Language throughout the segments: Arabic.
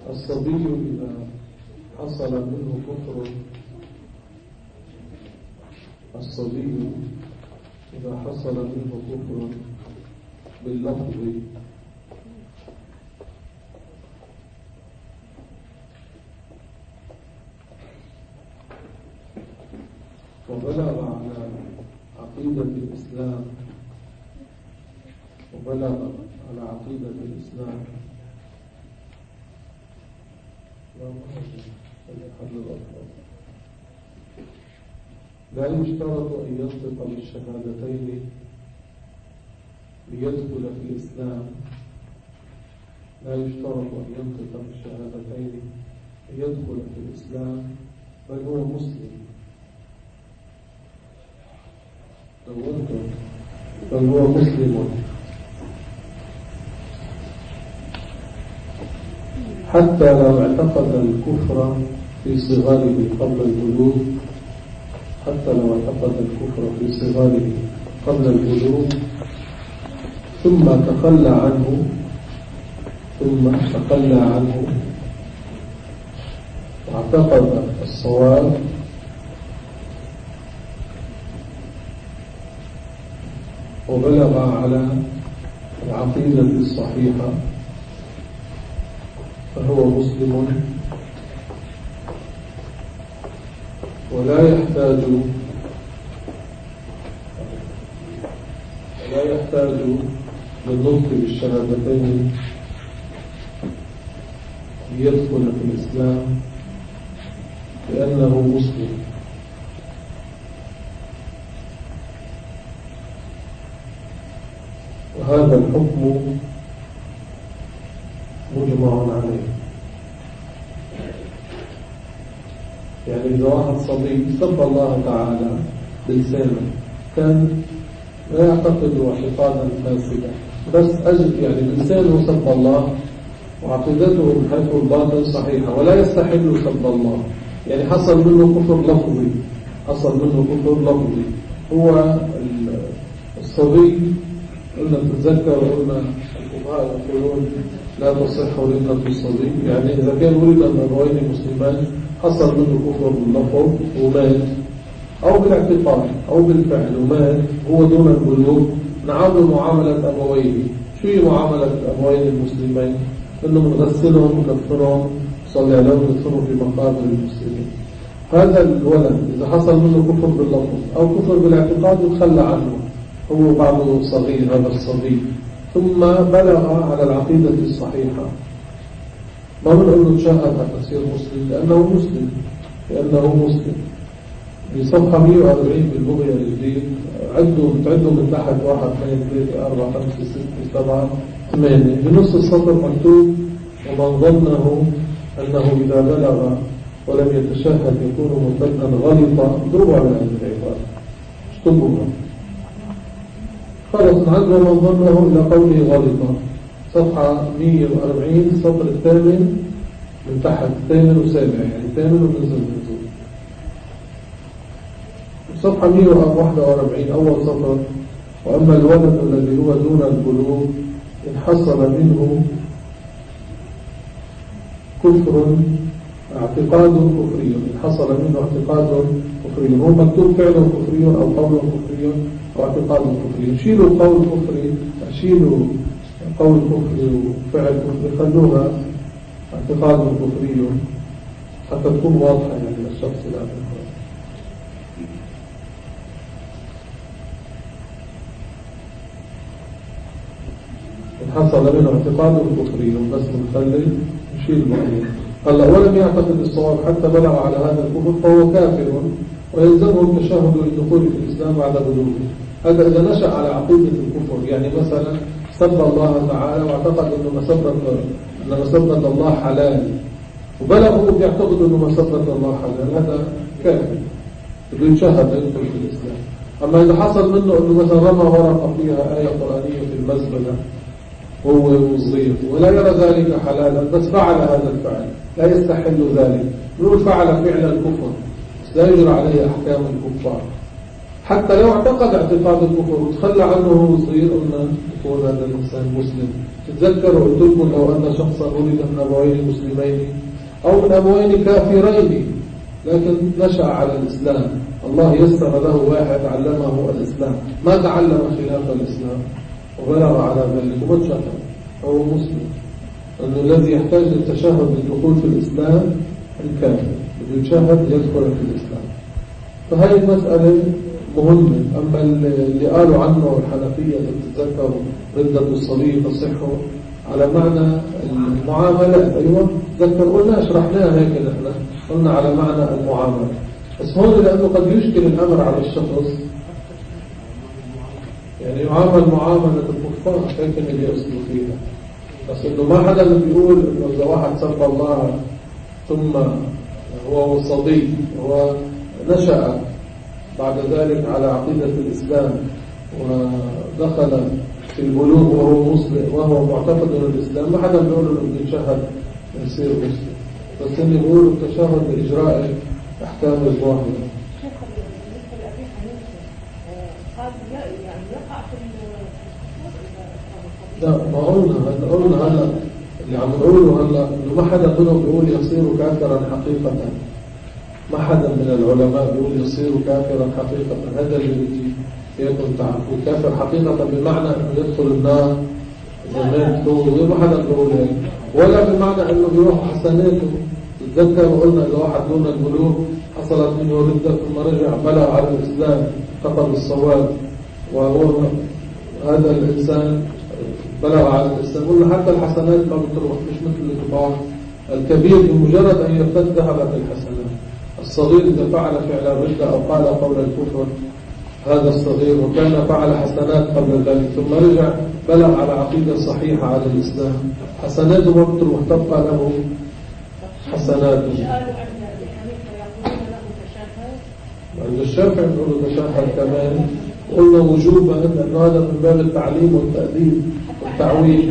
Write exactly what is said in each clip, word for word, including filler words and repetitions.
الصبي إذا حصل منه كفر الصبي إذا حصل منه كفر باللفظ وبلغ على عقيدة الإسلام وبلغ على عقيدة الإسلام لا يشترط أن ينطق بالشهادتين ليدخل في الإسلام لا يشترط أن ينطق بالشهادتين ليدخل في الإسلام بل هو مسلم بل هو مسلم حتى لو اعتقد الكفر في صغاره قبل البلوغ حتى لو اعتقد الكفر في صغاره قبل البلوغ ثم تخلى عنه ثم تخلى عنه واعتقد الصواب وبلغ على العقيدة الصحيحة فهو مسلم ولا يحتاج ولا يحتاج للنطق بالشهادتين ليدخل في الإسلام لأنه مسلم. وهذا الحكم مجمع عليه. يعني إذا واحد صبي سب الله تعالى بلسانه كان لا يعتقد اعتقادا فاسدا بس أجد يعني بلسانه سب الله وعقيدته من حيث الباطن صحيحة ولا يستحل سب الله، يعني حصل منه كفر لفظي حصل منه كفر لفظي هو الصبي. قلنا تتذكر وقلنا الفقهاء يقولون لا تصح ولدة الصبي، يعني إذا كان ولد من أبوين مسلمان حصل منه كفر باللفظ ومات أو بالاعتقاد أو بالفعل ومات هو دون البلوغ نعامل معاملة أبويه. شو هي معاملة أبوين المسلمين؟ إنه بنغسلهم ونكفرهم صلي عليهم ندفنهم في مقابر المسلمين. هذا الولد إذا حصل منه كفر باللفظ أو كفر بالاعتقاد يتخلى عنه هو بعضه صغير هذا الصغير ثم بلغ على العقيدة الصحيحة ما بنقول له تشهد حتى تصير مسلم لأنه مسلم لأنه مسلم. بصفحة مئة وأربعين بالبغية الجديد عدوا بتعدوا من تحت واحد اثنين ثلاثة أربعة خمسة ستة سبعة ثمانية بنص السطر مكتوب ومن ظنه أنه إذا بلغ ولم يتشهد يكون مرتدا غلطا ضربوا على هذه العبارة اشطبوها خلص عنه من ظنه إلى قوله غلطا. صفحة مئة وأربعين السطر الثامن من تحت الثامن وسابع يعني الثامن ونزل نزول. صفحة مئة وواحد وأربعين أول سطر وأما الولد الذي هو دون البلوغ إن حصل منه كفر اعتقاد كفري إن حصل منه اعتقاد كفري هو مكتوب فعل كفري أو قول كفري أو اعتقاد كفري شيلوا قول كفري شيلوا قول كفري وفعل كفري خلوها اعتقاد كفري حتى تكون واضحة يعني للشخص الآخر. حصل منه اعتقاد كفري بس نخلي نشيل بعضه. هلا ولم يعتقد الصواب حتى بلغ على هذا الكفر فهو كافر ويلزمه التشهد للدخول في الإسلام بعد بلوغه. هذا إذا نشأ على عقيدة الكفر يعني مثلا سب الله تعالى واعتقد أنه مسبة أن مسبة الله حلال وبلغه بيعتقد أنه مسبة الله حلال هذا كافر بده يتشهد ليدخل في الإسلام. أما إذا حصل منه أنه مثلا رمى ورقة فيها آية قرآنية في المزبلة هو وصغير ولا يرى ذلك حلالا بس فعل هذا الفعل لا يستحل ذلك نقول فعل فعل الكفر لا يجرى عليه أحكام الكفار حتى لو اعتقد اعتقاد الكفر وتخلى عنه ويصير قلنا يكون هذا الإنسان مسلم. تتذكروا قلت لكم لو أن شخصا ولد من أبوين مسلمين أو من أبوين كافرين لكن نشأ على الإسلام، الله يسر له واحد علمه الإسلام، ما تعلم خلاف الإسلام وبلغ على ذلك وما تشهد هو مسلم، أنه الذي يحتاج للتشهد للدخول في الإسلام الكافر بده يتشهد يدخل في الإسلام. فهذه المسألة مهمة. أما اللي قالوا عنه الحنفية تتذكروا ردة الصليب تصحوا على معنى المعاملة. أيوة تذكر قلنا شرحناها هيك نحن قلنا على معنى المعاملة. بس هون لأنه قد يشكل الأمر على الشخص يعني يعامل معاملة الكفار هيك اللي يصلوا فيها. بس إنه ما حدا بيقول إنه إذا واحد سب الله ثم هو صديق هو نشأ بعد ذلك على عقيدة الإسلام ودخل في البلوغ وهو مسلم وهو معتقد من الإسلام ما حدا بيقول له إنه يتشهد يصير مسلم. بس إنه بيقولوا التشهد بإجراء أحكام الظاهرة. لا ما قلنا هلا قلنا هلا اللي عم نقوله هلا إنه ما حدا منهم بيقول يصير كافرا حقيقة. ما حدا من العلماء بيقول يصير كافرا حقيقة. هذا اللي بدي إياكم تعرفوا. كافر حقيقة بمعنى إنه يدخل النار زمان طول ما حدا بيقول هيك، ولا بمعنى إنه بيروح حسناته. تتذكر وقلنا إذا واحد دون البلوغ حصلت منه ردة ثم رجع بلغ على الإسلام فقد الصواب وهو هذا الإنسان بلغ على الإسلام. قلنا حتى الحسنات ما بتروح مش مثل الكبار. الكبير بمجرد أن يرتد ذهبت الحسنات. الصغير إذا فعل فعل الردة أو قال قول الكفر هذا الصغير وكان فعل حسنات قبل ذلك ثم رجع بلغ على عقيدة صحيحة على الإسلام حسناته ما بتروح تبقى له حسناته. عند الشافعي نقول تشهد كمان قلنا وجوبا لأنه هذا من باب التعليم والتأديب والتعويل.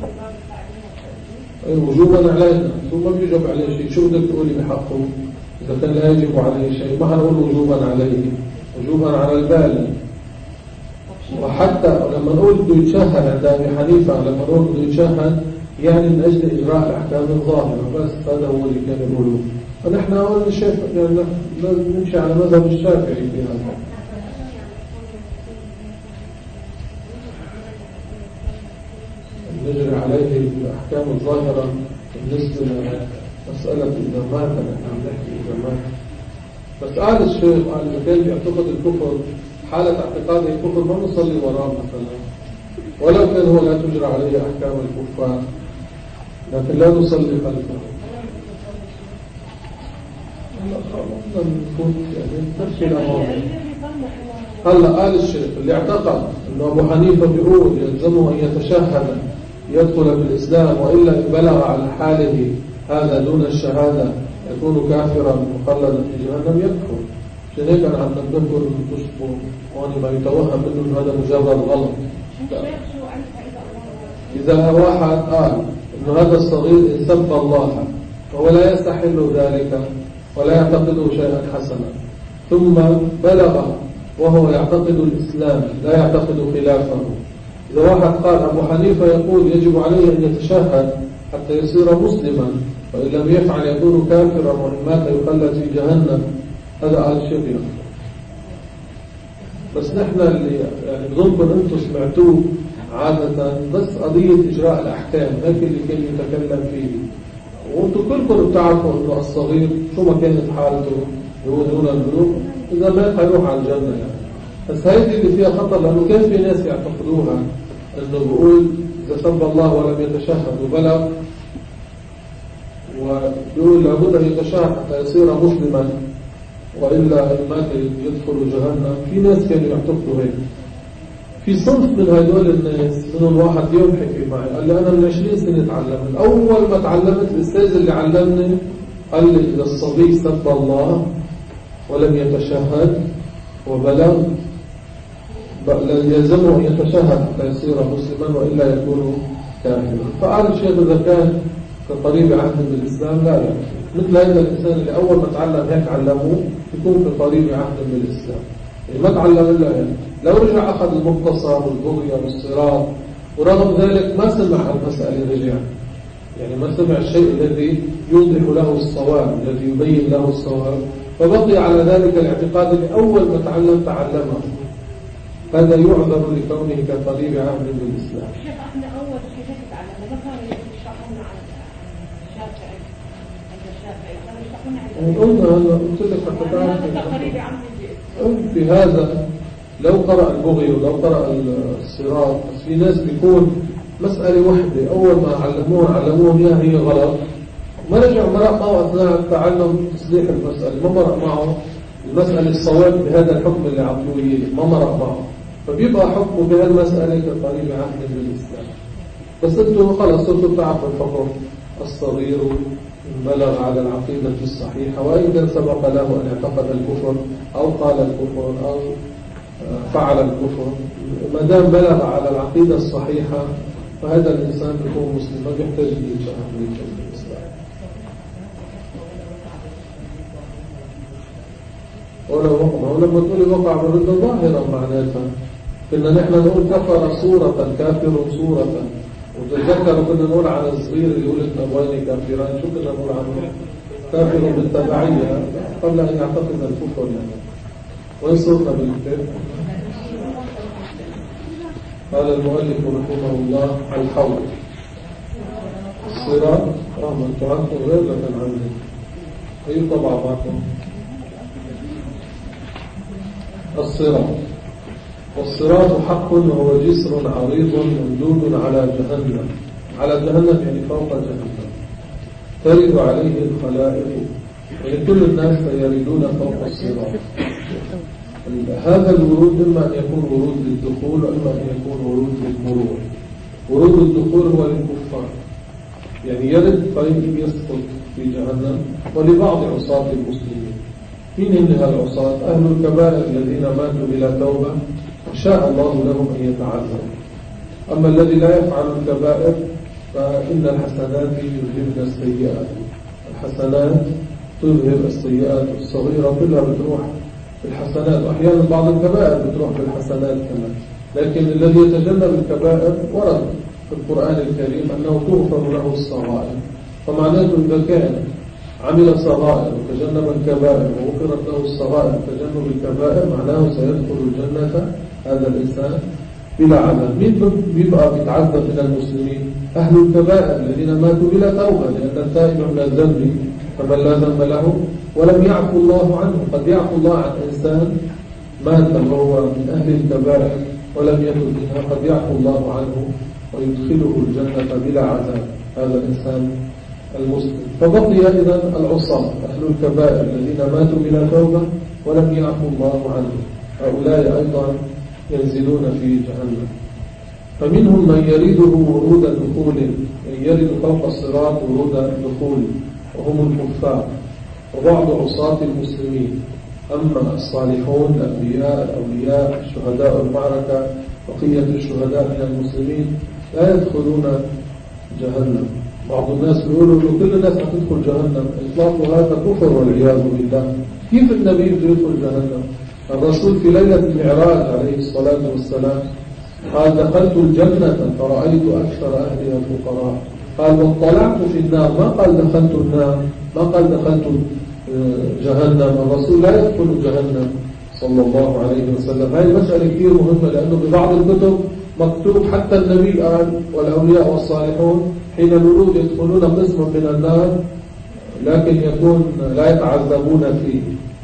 أي وجوبا علينا ثم بيجب عليه شيء. شو بدك تقولي بحقه إذا كان لا يجب عليه شيء؟ ما هنقول وجوبا عليه وجوبا على البالغ. وحتى لما نقول بده يتشهد عند أبي حنيفة لما نقول بده يتشهد يعني من أجل إجراء الأحكام الظاهرة بس. هذا هو اللي كان يقوله. فنحن قلنا الشافعي يعني لازم نمشي على مذهب الشافعي في هذا. نجري عليه الأحكام الظاهرة بالنسبة لمسألة إذا مات. نحن عم نحكي إذا مات. بس قال الشيخ قال إذا كان بيعتقد الكفر حالة اعتقاده الكفر ما نصلي وراه مثلا ولو كان هو لا تجرى عليه أحكام الكفار لكن لا نصلي خلفه. هلا قال الشيخ اللي اعتقد انه ابو حنيفه بيقول يلزمه ان يتشهد يدخل في الاسلام والا ان بلغ على حاله هذا دون الشهاده يكون كافرا مخلدا في جهنم يكفر. عشان هيك انا عم نذكر من تشبه واني ما يتوهم منه هذا مجرد غلط. اذا واحد قال انه هذا الصغير ان سب الله وهو لا يستحل ذلك ولا يعتقده شيئا حسنا ثم بلغ وهو يعتقد الإسلام لا يعتقد خلافه. إذا واحد قال أبو حنيفة يقول يجب عليه أن يتشهد حتى يصير مسلما وإن لم يفعل يكون كافرا وإن مات يخلد في جهنم هذا قال الشيخ يكفر. بس نحن اللي يعني بظنكم أنتم سمعتوه عادة بس قضية إجراء الأحكام هيك اللي كان يتكلم فيه. وانتم كلكم بتعرفوا انه الصغير شو ما كانت حالته هو دون البلوغ اذا مات حيروح على الجنه يعني. بس هيدي اللي فيها خطر لانه كان في ناس يعتقدوها انه بيقول اذا سب الله ولم يتشهد وبلغ وبيقول لابد ان يتشهد حتى يصير مسلما والا ان مات يدخل جهنم. في ناس كانوا يعتقدوا هيك. في صنف من هدول الناس منهم واحد يوم حكي معي قال لي أنا من عشرين سنة تعلمت. أول ما تعلمت الأستاذ اللي علمني قال لي إذا الصبي سب الله ولم يتشهد وبلغ يلزمه أن يتشهد حتى يصير مسلما وإلا يكون كافرا. فقال الشيخ إذا كان كقريب عهد بالإسلام لا لا مثل هذا الإنسان اللي أول ما تعلم هيك علموه يكون كقريب عهد بالإسلام يعني ما تعلم إلا يعني. لو رجع أخذ المختصر والبغية والصراط ورغم ذلك ما سمع المسألة رجع، يعني ما سمع الشيء الذي يوضح له الصواب، الذي يبين له الصواب، فبقي على ذلك الاعتقاد اللي أول ما تعلم تعلمه. هذا يعذر لكونه كطبيب عهد بالإسلام. شيخ احنا أول شيء تعلمنا ما كانوا يشرحون عن الشافعي عند الشافعي، كانوا يشرحون عن قلنا هلا قلت لك حتى تعرف في هذا لو قرأ البغي ولو قرأ الصراط، بس في ناس بيكون مسألة واحدة أول ما علموه علموه إياها هي غلط، ما رجع مرق معه أثناء تعلم تصليح المسألة، ما مرق معه المسألة الصواب بهذا الحكم اللي عطوه إياه، ما مرق معه، فبيبقى حكمه بهالمسألة كقريب عهد بالإسلام. بس أنتم خلص صرتوا تعرفوا الحكم الصغير بلغ على العقيدة الصحيحة، وإن كان سبق له أن اعتقد الكفر أو قال الكفر أو فعل الكفر، ما دام بلغ على العقيدة الصحيحة فهذا الإنسان يكون مسلم، ما بيحتاج يتفهم الإسلام. ولو وقع، ولما تقولي وقع برد ظاهرا معناتها كنا نحن نقول كفر صورة كافر صورة، وتذكروا كنا نقول على الصغير اللي يقول أبوين كافران، شو كنا نقول عنه؟ كافر بالتبعية قبل أن يعتقد الكفر يعني. وين صرنا بالكتاب؟ قال المؤلف رحمه الله الحوض الصراط. اه ما انتوا عندكم غير لكن عندي اي طبعا معكم الصراط. والصراط حق وهو جسر عريض ممدود على جهنم، على جهنم يعني فوق جهنم، ترد عليه الخلائق، يعني كل الناس يردون فوق الصراط. هذا الورود إما أن يكون ورود للدخول وإما أن يكون ورود للمرور. ورود الدخول هو للكفار، يعني يرد طيب يسقط في جهنم، ولبعض عصاة المسلمين. مين هم هالعصاة؟ أهل الكبائر الذين ماتوا بلا توبة شاء الله لهم أن يتعذروا. أما الذي لا يفعل الكبائر فإن الحسنات يذهبن السيئات، الحسنات تذهب السيئات، الصغيرة كلها بتروح الحسنات، وأحيانا بعض الكبائر بتروح بالحسنات كمان. لكن الذي يتجنب الكبائر ورد في القرآن الكريم أنه تغفر له الصغائر، فمعناته إذا كان عمل صغائر وتجنب الكبائر وغفرت له الصغائر وتجنب الكبائر معناه سيدخل الجنة هذا الإنسان بلا عذاب. مين بيبقى بيتعذب من المسلمين؟ أهل الكبائر الذين ماتوا بلا توبة، لأن التائب من الذنب فمن لا ذنب له ولم يعفو الله عنه. قد يعفو الله عن إنسان مات وهو من أهل الكبائر ولم يتب منها، قد يعفو الله عنه ويدخله الجنة بلا عذاب هذا الإنسان المسلم. فبقي إذن العصاة أهل الكبائر الذين ماتوا بلا توبة ولم يعفو الله عنه، هؤلاء أيضا ينزلون في جهنم. فمنهم من يريده ورود دخول، يعني يرد فوق الصراط ورود دخول، وهم الكفار وبعض عصاة المسلمين. أما الصالحون الأنبياء الأولياء شهداء المعركة بقية الشهداء من المسلمين لا يدخلون جهنم. بعض الناس يقولوا له كل الناس هتدخل جهنم، إطلاق هذا كفر والعياذ بالله. كيف النبي يدخل جهنم؟ الرسول في ليلة المعراج عليه الصلاة والسلام قال دخلت الجنة فرأيت أكثر أهلها الفقراء. قال واطلعت في النار، ما قال دخلت النار، ما قال دخلت جهنم. الرسول لا يدخل جهنم صلى الله عليه وسلم. هذه مسألة كثير مهمة، لأنه ببعض الكتب مكتوب حتى النبي قال والأولياء والصالحون حين الورود يدخلون قسما من النار لكن يكون لا يتعذبون فيه.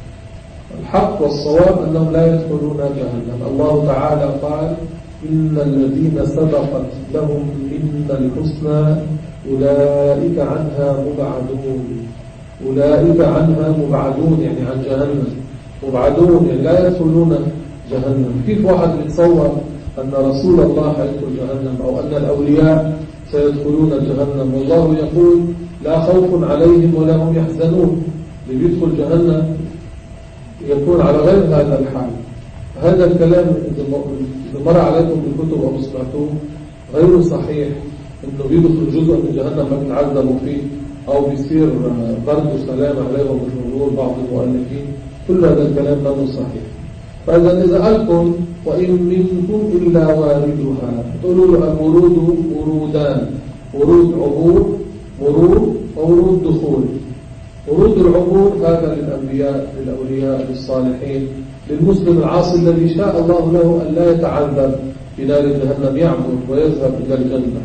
الحق والصواب أنهم لا يدخلون جهنم. الله تعالى قال إن الذين سبقت لهم منا الحسنى أولئك عنها مبعدون. أولئك عنها مبعدون يعني عن جهنم، مبعدون يعني لا يدخلون جهنم. كيف واحد يتصور أن رسول الله يدخل جهنم أو أن الأولياء سيدخلون جهنم؟ والله يقول لا خوف عليهم ولا هم يحزنون. اللي بيدخل جهنم يكون على غير هذا الحال. هذا الكلام إذا مر عليكم بالكتب أو سمعتوه غير صحيح، إنه بيدخل جزء من جهنم ما بيتعذبوا فيه أو بيصير برد وسلام عليهم من نور بعض المؤلفين. كل هذا الكلام غير صحيح. فإذا إذا قالكم وإن منكم إلا واردها تقولوا له الورود ورودان، ورود عبور مرور وورود دخول. ورود العبور هذا للأنبياء للأولياء للصالحين، للمسلم العاصي الذي شاء الله له أن لا يتعذب في نار جهنم يعبر ويذهب إلى الجنة.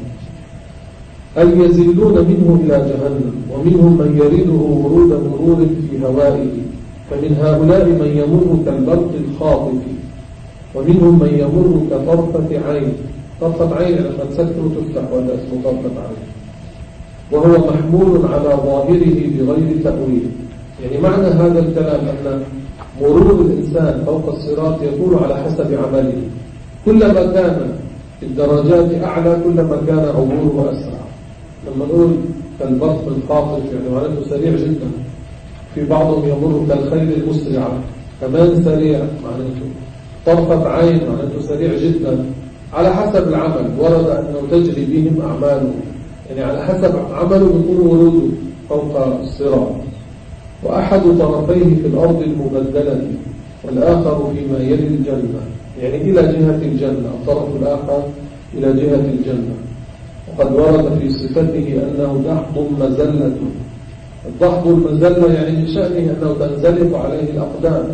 أن يزلون منه إلى جهنم، ومنهم من يرده ورود مرور في هوائه، فمن هؤلاء من يمر كالبرق الخاطف، ومنهم من يمر كطرفة عين. طرفة عين لما تسكر تفتح ولا اسمه طرفة عين، وهو محمول على ظاهره بغير تأويل. يعني معنى هذا الكلام أن مرور الإنسان فوق الصراط يكون على حسب عمله، كلما كان الدرجات أعلى كلما كان عبوره أسرع. لما نقول كالبرق الخاطف يعني معناته سريع جدا، في بعضهم يمر كالخيل المسرعة كمان سريع معناته، طرفة عين معناته سريع جدا، على حسب العمل. ورد أنه تجري بهم أعماله، يعني على حسب عمله يكون وروده فوق الصراط. وأحد طرفيه في الأرض المبدلة، والآخر فيما يلي الجنة، يعني إلى جهة الجنة، الطرف الآخر إلى جهة الجنة. وقد ورد في صفته أنه دحض مزلة. الضحض المزلة يعني من شأنه أنه تنزلق عليه الأقدام،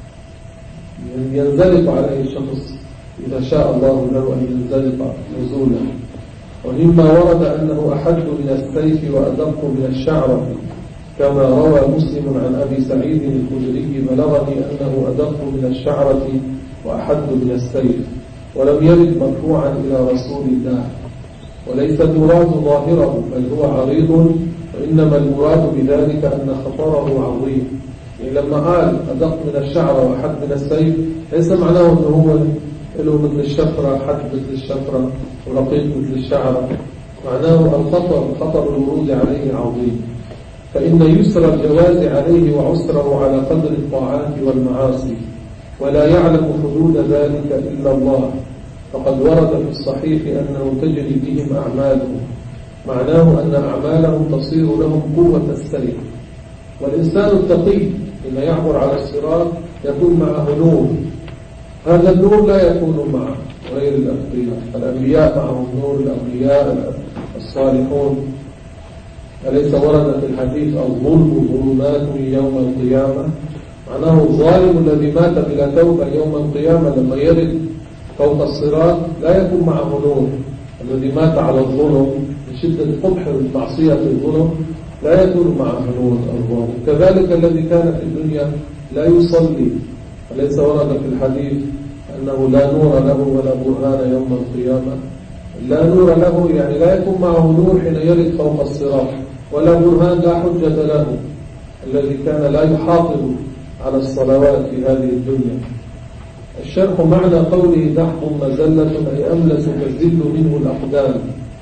يعني ينزلق عليه الشخص إذا شاء الله له أن ينزلق نزولا. ومما ورد أنه أحد من السيف وأدق من الشعرة، كما روى مسلم عن أبي سعيد الخدري بلغني أنه أدق من الشعرة وأحد من السيف، ولم يرد مرفوعا إلى رسول الله. وليس المراد ظاهره بل هو عريض، وإنما المراد بذلك أن خطره عظيم. يعني لما قال أدق من الشعرة وأحد من السيف ليس معناه أنه هو له مثل الشفرة، حد مثل الشفرة، ورقيق مثل الشعرة. معناه الخطر، خطر الورود عليه عظيم. فإن يسر الجواز عليه وعسره على قدر الطاعات والمعاصي، ولا يعلم حدود ذلك إلا الله. فقد ورد في الصحيح أنه تجري بهم أعمالهم، معناه أن أعمالهم تصير لهم قوة السير. والإنسان التقي إذا يعبر على الصراط يكون معه نور، هذا النور لا يكون مع غير الأنبياء. الأنبياء معهم نور، الأولياء الصالحون. أليس ورد في الحديث الظلم ظلمات يوم القيامة؟ معناه الظالم الذي مات بلا توبة يوم القيامة لما يرد فوق الصراط لا يكون معه نور. الذي مات على الظلم من شدة قبح المعصية في الظلم لا يكون معه نور الظالم. كذلك الذي كان في الدنيا لا يصلي، أليس ورد في الحديث أنه لا نور له ولا برهان يوم القيامة؟ لا نور له يعني لا يكون معه نور حين يرد فوق الصراط، ولا برهان لا حجة له. الذي كان لا يحافظ على الصلوات في هذه الدنيا. الشرح معنى قوله دحض مزلة أي أملس تزل منه الأقدام.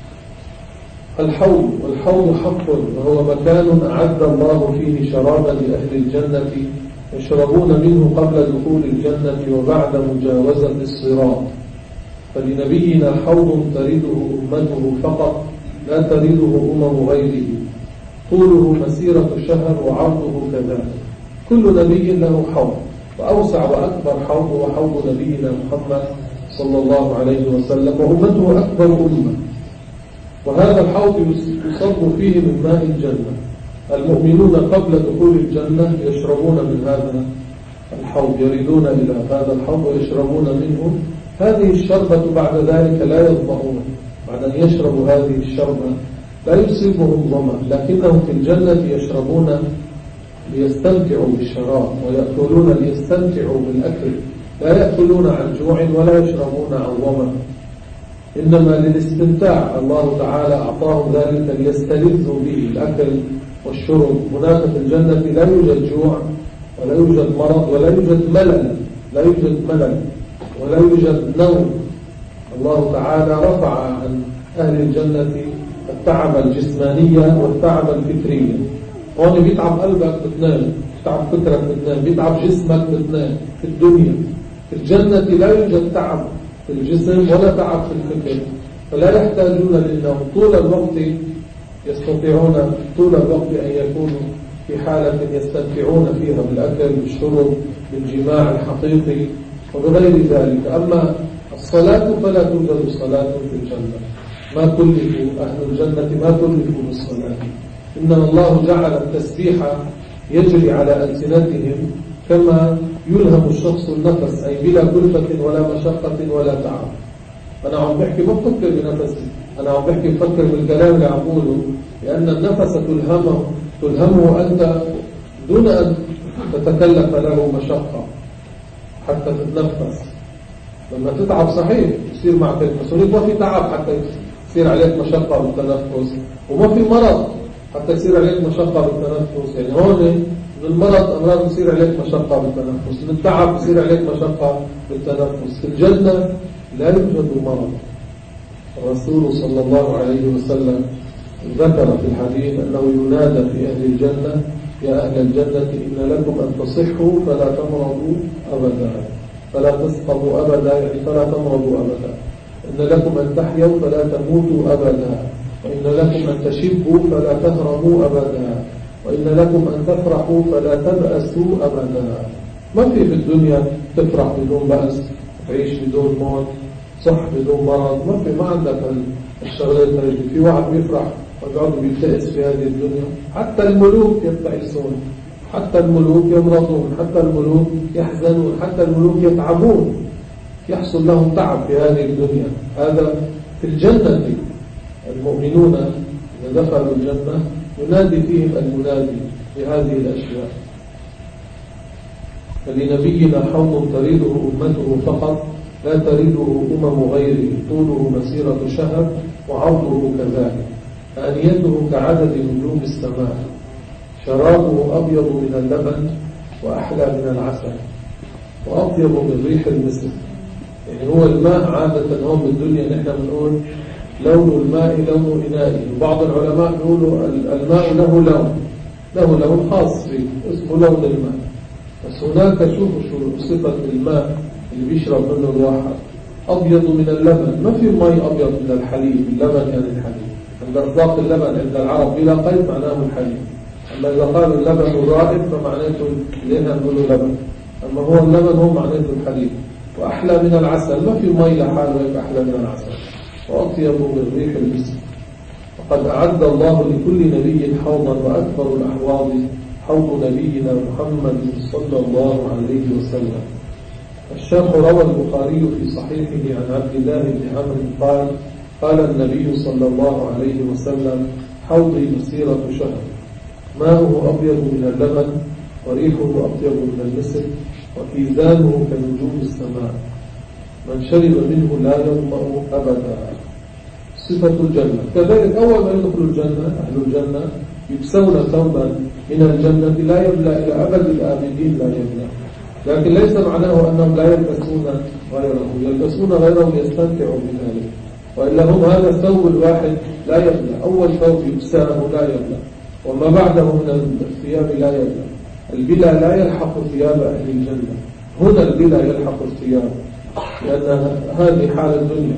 الحوض، والحوض حق وهو مكان أعد الله فيه شرابا لأهل الجنة يشربون منه قبل دخول الجنة وبعد مجاوزة الصراط. فلنبينا حوض ترده أمته فقط لا ترده أمم غيره، طوله مسيرة شهر وعرضه كذلك. كل نبي له حوض، وأوسع وأكبر حوض هو حوض نبينا محمد صلى الله عليه وسلم، وأمته أكبر أمة. وهذا الحوض يصب فيه من ماء الجنة. المؤمنون قبل دخول الجنة يشربون من هذا الحوض، يريدون إلى هذا الحوض ويشربون منه. هذه الشربة بعد ذلك لا يظمؤون، بعد أن يشربوا هذه الشربة لا يصيبهم ظمأ، لكنهم في الجنة يشربون ليستمتعوا بالشراب، ويأكلون ليستمتعوا بالأكل، لا يأكلون عن جوع ولا يشربون عن ظمأ، إنما للاستمتاع. الله تعالى أعطاهم ذلك ليستلذوا به الأكل والشرب. هناك في الجنة لا يوجد جوع ولا يوجد مرض ولا يوجد ملل، لا يوجد ملل ولا يوجد نوم. الله تعالى رفع عن أهل الجنة التعب الجسمانية والتعب الفكرية. هون بيتعب قلبك بتنام، بيتعب فكرك بتنام، بيتعب جسمك بتنام. في الدنيا في الجنة لا يوجد تعب في الجسم ولا تعب في الفكر، فلا يحتاجون للنوم طول الوقت. يستطيعون طول الوقت أن يكونوا في حالة يستمتعون فيها بالأكل بالشرب بالجماع الحقيقي وبغير ذلك. أما الصلاة فلا توجد صلاة في الجنة، ما كلفوا أهل الجنة ما كلفوا بالصلاة، إنما الله جعل التسبيح يجري على ألسنتهم كما يلهم الشخص النفس، أي بلا كلفة ولا مشقة ولا تعب. أنا عم بحكي ما بفكر بنفسي، أنا عم بحكي بفكر بالكلام اللي عقوله، لأن النفس تلهمه تلهمه أنت دون أن تتكلف له مشقة حتى تتنفس. لما تتعب صحيح يصير معك التنفس، ما في تعب حتى يصير عليك مشقة بالتنفس، وما في مرض حتى يصير عليك مشقة بالتنفس. يعني هون من المرض أمراض يصير عليك مشقة بالتنفس، من التعب يصير عليك مشقة بالتنفس. في الجنة لا يوجد مرض. الرسول صلى الله عليه وسلم ذكر في الحديث أنه ينادى في أهل الجنة: يا أهل الجنة إن لكم أن تصحوا فلا تمرضوا أبدا، فلا تسقطوا أبدا، يعني فلا تمرضوا أبدا. إن لكم أن تحيوا فلا تموتوا أبدا، وإن لكم أن تشبوا فلا تهرموا أبدا، وإن لكم أن تفرحوا فلا تبأسوا أبدا. ما في في الدنيا تفرح بدون بأس، تعيش بدون موت، صح بدون مرض، ما في، ما عندك الشغلات هذه. في واحد بيفرح ويقعد بيبتئس في هذه الدنيا. حتى الملوك يبتئسون، حتى الملوك يمرضون، حتى الملوك يحزنون، حتى الملوك يتعبون، يحصل لهم تعب في هذه الدنيا. هذا في الجنة. المؤمنون إذا دخلوا الجنة ينادي فيهم المنادي بهذه الأشياء: فلنبينا حوض تريده أمته فقط، لا تريده أمم غيره، طوله مسيرة شهر وعرضه كذلك، آنيته كعدد نجوم السماء، شرابه أبيض من اللبن وأحلى من العسل وأطيب من ريح المسك. يعني هو الماء عادة هون بالدنيا نحن بنقول لون الماء لون إنائه، وبعض العلماء يقولوا الماء له لون، له لون خاص فيه اسمه لون الماء. بس هناك شوفوا شو صفة الماء اللي بيشرب منه الواحد: أبيض من اللبن. ما في مي أبيض من الحليب، اللبن يعني الحليب. عند إطلاق اللبن عند العرب بلا قيد معناه الحليب. أما إذا قالوا اللبن رائب فمعناته لأنها نقول لبن، أما هو اللبن هو معناته الحليب. وأحلى من العسل، ما في مي لحاله هيك أحلى من العسل. وأطيب من ريح المسك. وقد أعد الله لكل نبي حوضا، وأكبر الأحواض حوض نبينا محمد صلى الله عليه وسلم. الشيخ روى البخاري في صحيحه عن عبد الله بن عمرو قال: قال النبي صلى الله عليه وسلم: حوضي مسيرة شهر، ماؤه أبيض من اللبن، وريحه أطيب من المسك، وكيزانه كنجوم السماء، من شرب منه لا يظمأ أبدا. صفة الجنة كذلك. أول ما يدخل الجنة أهل الجنة يكسون ثوبا من الجنة لا يبلى إلى أبد الآبدين، لا يبلى. لكن ليس معناه أنهم لا يلبسون غيره، يلبسون غيره يستمتعوا بذلك، وإلا هم هذا الثوب الواحد لا يبلى. أول ثوب يكساه لا يبلى، وما بعده من الثياب لا يبلى. البلى لا يلحق ثياب أهل الجنة، هنا البلى يلحق الثياب، لأن هذه حال الدنيا.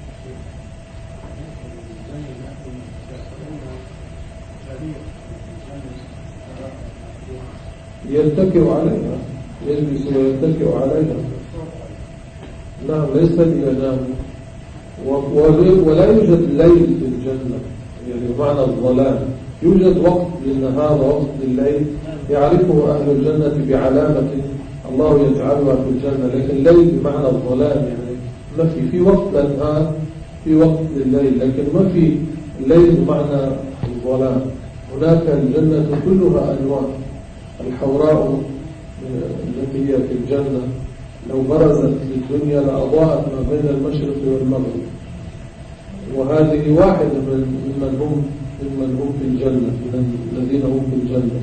يتكئ عليها، يجلس ويتكئ عليها. نعم، ليس لينام. ولا يوجد ليل في الجنة، يعني بمعنى الظلام. يوجد وقت للنهار ووقت لليل يعرفه أهل الجنة بعلامة الله يجعلها في الجنة، لكن الليل بمعنى الظلام، يعني ما في في وقت للنهار في وقت لليل، لكن ما في الليل بمعنى الظلام. هناك الجنة كلها أنواع. الحوراء التي هي في الجنة لو برزت في الدنيا لأضاءت ما بين المشرق والمغرب، وهذه واحدة من هم ممن هم في الجنة، من الذين هم في الجنة.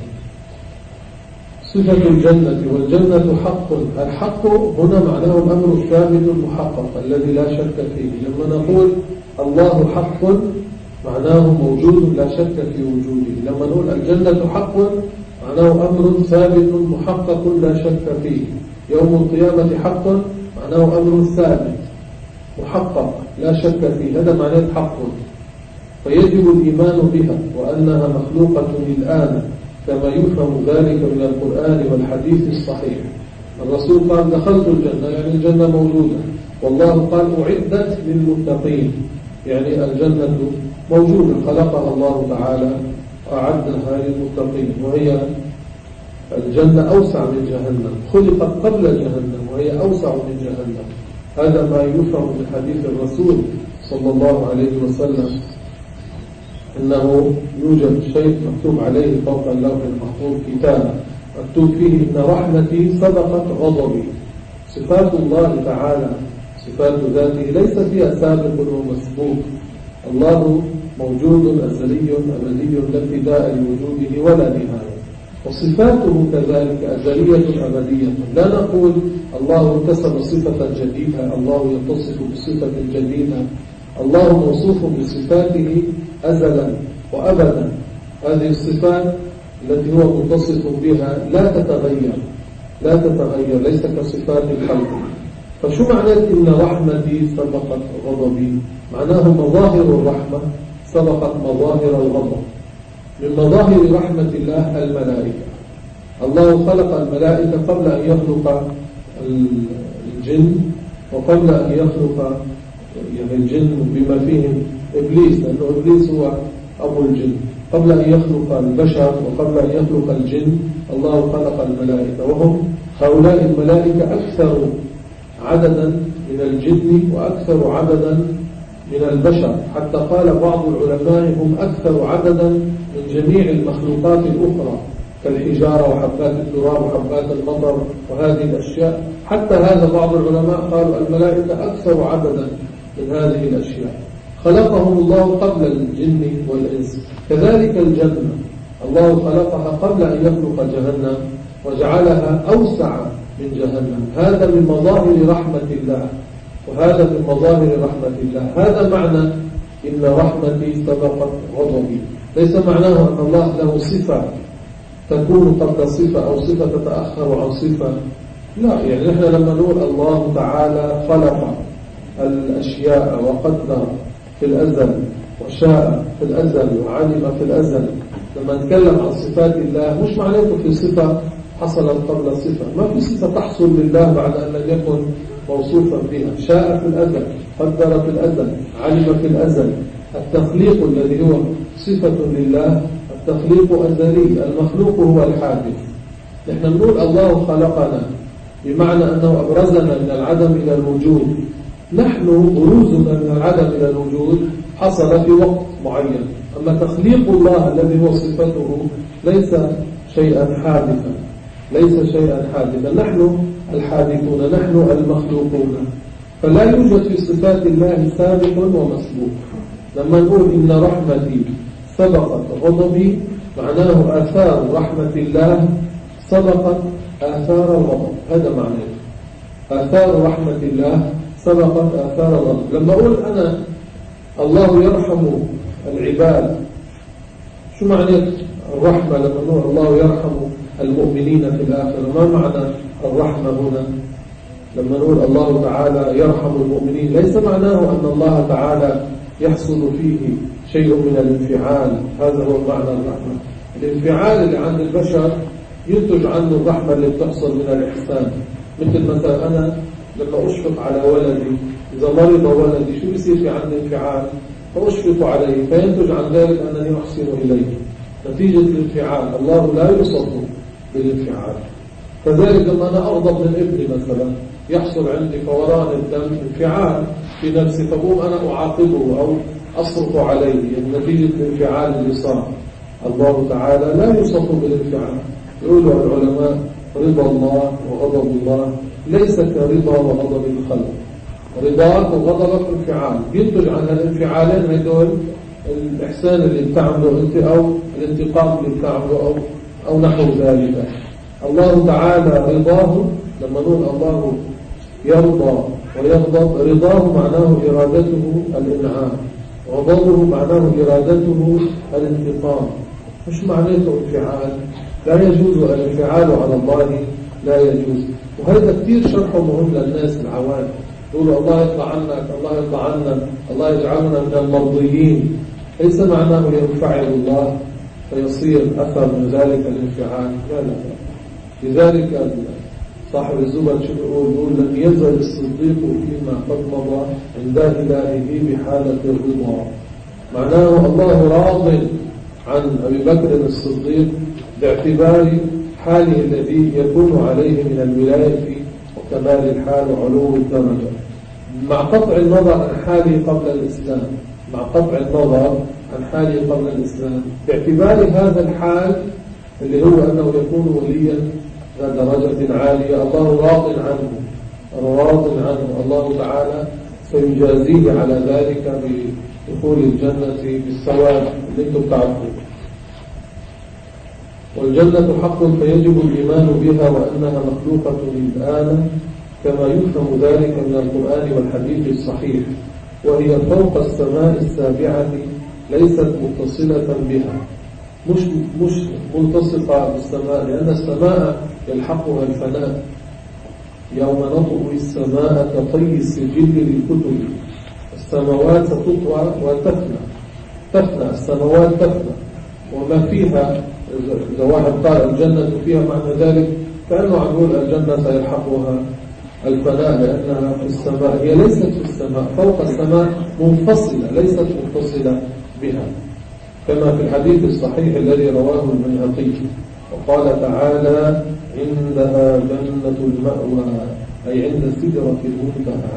صفة الجنة. والجنة حق. الحق هنا معناه الأمر الثابت المحقق الذي لا شك فيه. لما نقول الله حق معناه موجود لا شك في وجوده. لما نقول الجنة حق معناه أمر ثابت محقق لا شك فيه. يوم القيامة حق معناه أمر ثابت محقق لا شك فيه، هذا معناه حق. فيجب الإيمان بها وأنها مخلوقة الآن كما يفهم ذلك من القرآن والحديث الصحيح. الرسول قال دخلت الجنة يعني الجنة موجودة، والله قال أعدت للمتقين يعني الجنة موجودة خلقها الله تعالى أعدها للمتقين، وهي الجنة أوسع من جهنم، خلقت قبل جهنم وهي أوسع من جهنم. هذا ما يفهم من حديث الرسول صلى الله عليه وسلم أنه يوجد شيء مكتوب عليه فوق اللوح المحفوظ كتاب مكتوب فيه إن رحمتي سبقت غضبي. صفات الله تعالى صفات ذاته ليس فيها سابق ومسبوق، الله موجود أزلي أبدي لا ابتداء لوجوده ولا نهاية، وصفاته كذلك أزلية أبدية. لا نقول الله اكتسب صفة جديدة، الله يتصف بصفة جديدة، الله موصوف بصفاته أزلا وأبدا. هذه الصفات التي هو متصف بها لا تتغير لا تتغير ليس كصفات الخلق. فشو معنى إن رحمتي سبقت غضبي؟ معناه مظاهر الرحمة سبقت مظاهر الغضب. من مظاهر رحمة الله الملائكة، الله خلق الملائكة قبل أن يخلق الجن وقبل أن يخلق يعني الجن بما فيهم إبليس، لأنه إبليس هو أبو الجن. قبل أن يخلق البشر وقبل أن يخلق الجن الله خلق الملائكة، وهم هؤلاء الملائكة أكثر عددا من الجن وأكثر عددا من البشر، حتى قال بعض العلماء هم أكثر عددا من جميع المخلوقات الأخرى كالحجارة وحبات التراب وحبات المطر وهذه الأشياء. حتى هذا بعض العلماء قالوا الملائكة أكثر عددا من هذه الأشياء، خلقهم الله قبل الجن والإنس. كذلك الجنة الله خلقها قبل أن يخلق جهنم وجعلها أوسع من جهنم. هذا من مظاهر رحمة الله، وهذا من مظاهر رحمة الله. هذا معنى إن رحمتي سبقت غضبي. ليس معناه أن الله له صفة تكون قبل صفة أو صفة تتأخر عن صفة، لا. يعني نحن لما نقول الله تعالى خلق الأشياء وقدر في الأزل وشاء في الأزل وعلم في الأزل، لما نتكلم عن صفات الله مش معناته في صفة حصلت قبل صفة. ما في صفة تحصل لله بعد أن لم يكن موصوفا بها. شاء في الأزل، قدر في الأزل، علم في الأزل. التخليق الذي هو صفة لله التخليق أزلي، المخلوق هو الحادث. نحن نقول الله خلقنا بمعنى أنه أبرزنا من العدم إلى الوجود. نحن بروزنا من العدم إلى الوجود حصل في وقت معين، أما تخليق الله الذي هو صفته ليس شيئا حادثا ليس شيئا حادثا نحن الحادثون، نحن المخلوقون. فلا يوجد في صفات الله سابق ومسبوق. لما نقول إن رحمتي سبقت غضبي معناه آثار رحمة الله سبقت آثار الغضب. هذا معناه آثار رحمة الله سبقت آثار الغضب. لما أقول أنا الله يرحم العباد، شو معنى الرحمة؟ لما نقول الله يرحم المؤمنين في الآخرة، ما معنى الرحمة هنا؟ لما نقول الله تعالى يرحم المؤمنين ليس معناه أن الله تعالى يحصل فيه شيء من الانفعال. هذا هو معنى الرحمة. الانفعال اللي عند البشر ينتج عنه الرحمة اللي بتحصل من الإحسان. مثل مثلا أنا لما أشفق على ولدي، إذا مرض ولدي شو بيصير في عندي انفعال؟ فأشفق عليه فينتج عن ذلك أنني أحسن إليه نتيجة الانفعال. الله لا يوصف بالانفعال. كذلك لما أنا أغضب من ابني مثلا يحصل عندي فوران الدم، انفعال في نفسي، فقوم أنا أعاقبه أو أصرف عليه يعني نتيجة الانفعال اللي صار. الله تعالى لا يوصف بالانفعال. يقولوا العلماء رضا الله وغضب الله ليس كرضا وغضب الخلق. رضاك وغضبك انفعال، ينتج عن الانفعالين هدول الإحسان اللي بتعمله أنت أو الانتقام اللي بتعمله أو, أو نحو ذلك. الله تعالى رضاه، لما نقول الله يرضى ويغضب، رضاه معناه إرادته الإنعام، غضبه معناه إرادته الانتقام، مش معناته انفعال. لا يجوز الانفعال على الله، لا يجوز. وهذا كثير شرحه مهم للناس العوام، يقولوا الله يطلع عنك، الله يطلع عنا، الله يجعلنا من المرضيين. ليس معناه ينفعل الله فيصير أثر من ذلك الانفعال، لا لا لا. لذلك صاحب الزبد شو بيقول؟ بيقول لم يزل الصديق فيما قد مضى عند إلهه بحالة الرضا. معناه الله راض عن أبي بكر الصديق باعتبار حاله الذي يكون عليه من الولاية وكمال الحال وعلو الدرجة، مع قطع النظر عن حاله قبل الإسلام، مع قطع النظر عن حاله قبل الإسلام، باعتبار هذا الحال اللي هو أنه يكون وليا ذا درجة عالية، الله راض عنه، راض عنه الله تعالى سيجازيه على ذلك بدخول الجنة بالثواب اللي انتم تعرفون. والجنة حق فيجب الإيمان بها وأنها مخلوقة الآن كما يفهم ذلك من القرآن والحديث الصحيح، وهي فوق السماء السابعة ليست متصلة بها، مش مش ملتصقة بالسماء، لأن السماء يلحقها الفناء. يوم نطوي السماء كطي السجل للكتب، السماوات ستطوى وتفنى، تفنى السماوات تفنى وما فيها. إذا واحد قال الجنة فيها معنى ذلك كأنه عم يقول الجنة سيلحقها الفناء لأنها في السماء، هي ليست في السماء، فوق السماء منفصلة ليست متصلة بها، كما في الحديث الصحيح الذي رواه البيهقي وقال تعالى عندها جنة المأوى، أي عند سدرة المنتهى،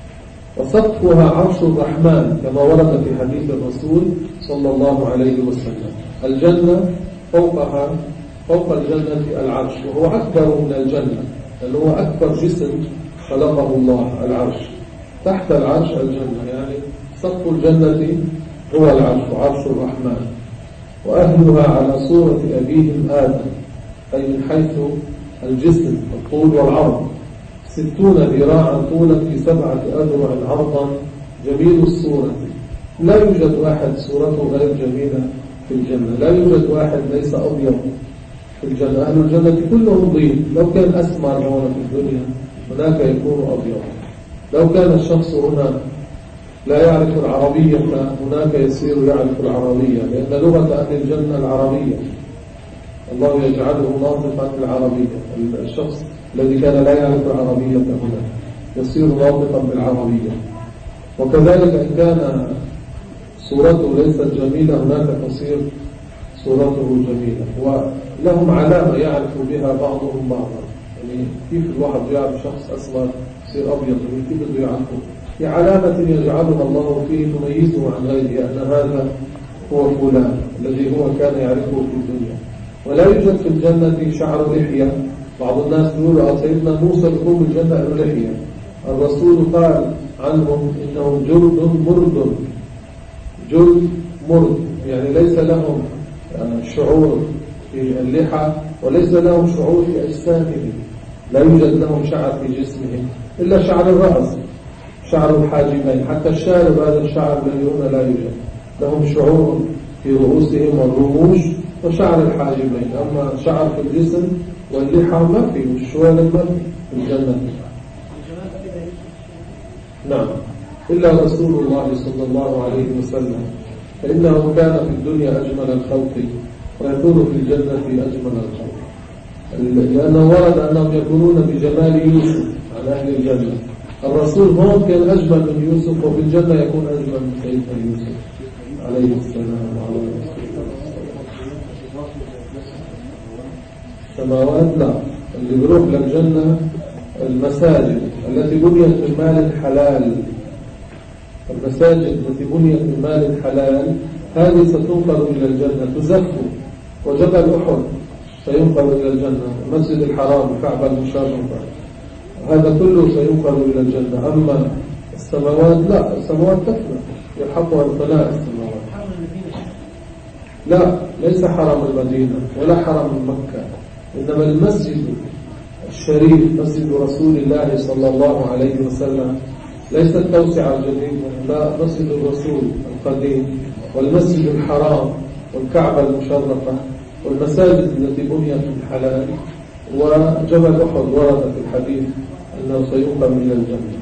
وسقفها عرش الرحمن كما ورد في حديث الرسول صلى الله عليه وسلم. الجنة فوقها، فوق الجنة العرش، وهو أكبر من الجنة لأنه هو أكبر جسم خلقه الله العرش. تحت العرش الجنة، يعني سقف الجنة هو العرش عرش الرحمن. وأهلها على صورة أبيهم آدم، أي من حيث الجسم الطول والعرض، ستون ذراعا طولا في سبعة أذرع عرضا، جميل الصورة، لا يوجد واحد صورته غير جميلة في الجنة، لا يوجد واحد ليس أبيض في الجنة. أهل الجنة كلهم ضيء، لو كان أسمر هنا في الدنيا هناك يكون أبيض، لو كان الشخص هنا لا يعرف العربية هناك يصير يعرف العربية، لأن لغة أهل الجنة العربية، الله يجعله ناطقا بالعربية. الشخص الذي كان لا يعرف العربية هنا يصير ناطقا بالعربية. وكذلك إن كان صورته ليست جميلة هناك تصير صورته جميلة. ولهم علامة يعرف بها بعضهم بعضا، يعني كيف الواحد يعرف شخص أسمر يصير أبيض، كيف بده يعرفه؟ في علامة يجعلها الله فيه تميزه عن غيره، أن هذا هو فلان الذي هو كان يعرفه في الدنيا. ولا يوجد في الجنة شعر لحية. بعض الناس يقولوا سيدنا موسى يقوم بالجنة له لحية، الرسول قال عنهم إنهم جلد مرد، جلد مرد، يعني ليس لهم شعور في اللحى وليس لهم شعور في أجسامهم، لا يوجد لهم شعر في جسمهم إلا شعر الرأس، شعر الحاجبين، حتى الشارب هذا الشعر الذي هنا لا يوجد لهم شعور في رؤوسهم والرموش وشعر الحاجبين، أما شعر في الجسم واللحى ما فيه، والشوارب ما في الجنة. نعم، إلا رسول الله صلى الله عليه وسلم، فإنه كان في الدنيا أجمل الخلق ويكون في الجنة أجمل الخلق، لأنه ورد أنهم يكونون بجمال يوسف على أهل الجنة. الرسول هون كان أجمل من يوسف، وفي الجنة يكون أجمل من سيدنا يوسف عليه السلام. وعلى السماوات لا، اللي بيروح للجنة المساجد التي بنيت من مال حلال، المساجد التي بنيت من مال حلال هذه ستنقل إلى الجنة تزف، وجبل أحد سينقل إلى الجنة، المسجد الحرام، الكعبة المشرفة، هذا كله سينقل إلى الجنة. أما السماوات لا، السماوات تفنى، يلحقها الفناء السماوات. لا، ليس حرم المدينة ولا حرم مكة، إنما المسجد الشريف مسجد رسول الله صلى الله عليه وسلم، ليس التوسعة الجديدة، لا، مسجد الرسول القديم والمسجد الحرام والكعبة المشرفة والمساجد التي بنيت من حلال. وجبل أحد ورد في الحديث أنه سينقل إلى الجنة.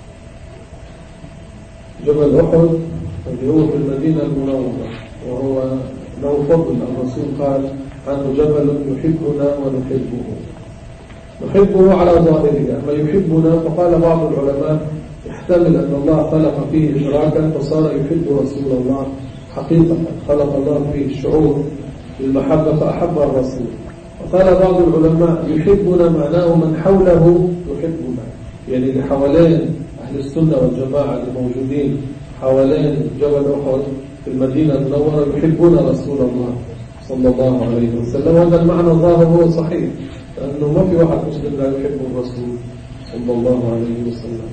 جبل أحد الذي هو في المدينة المنورة، وهو له فضل، الرسول قال عنه جبل يحبنا ونحبه. نحبه على ظاهره. أما يحبنا فقال بعض العلماء يحتمل أن الله خلق فيه إشراكا فصار يحب رسول الله حقيقة، خلق الله فيه الشعور بالمحبة فأحب الرسول. وقال بعض العلماء يحبنا معناه من حوله يحبنا، يعني اللي حوالين أهل السنة والجماعة اللي موجودين حوالين جبل أحد في المدينة المنورة يحبون رسول الله صلى الله عليه وسلم. وهذا المعنى الظاهر هو صحيح، لأنه ما في واحد مسلم لا يحب الرسول صلى الله عليه وسلم.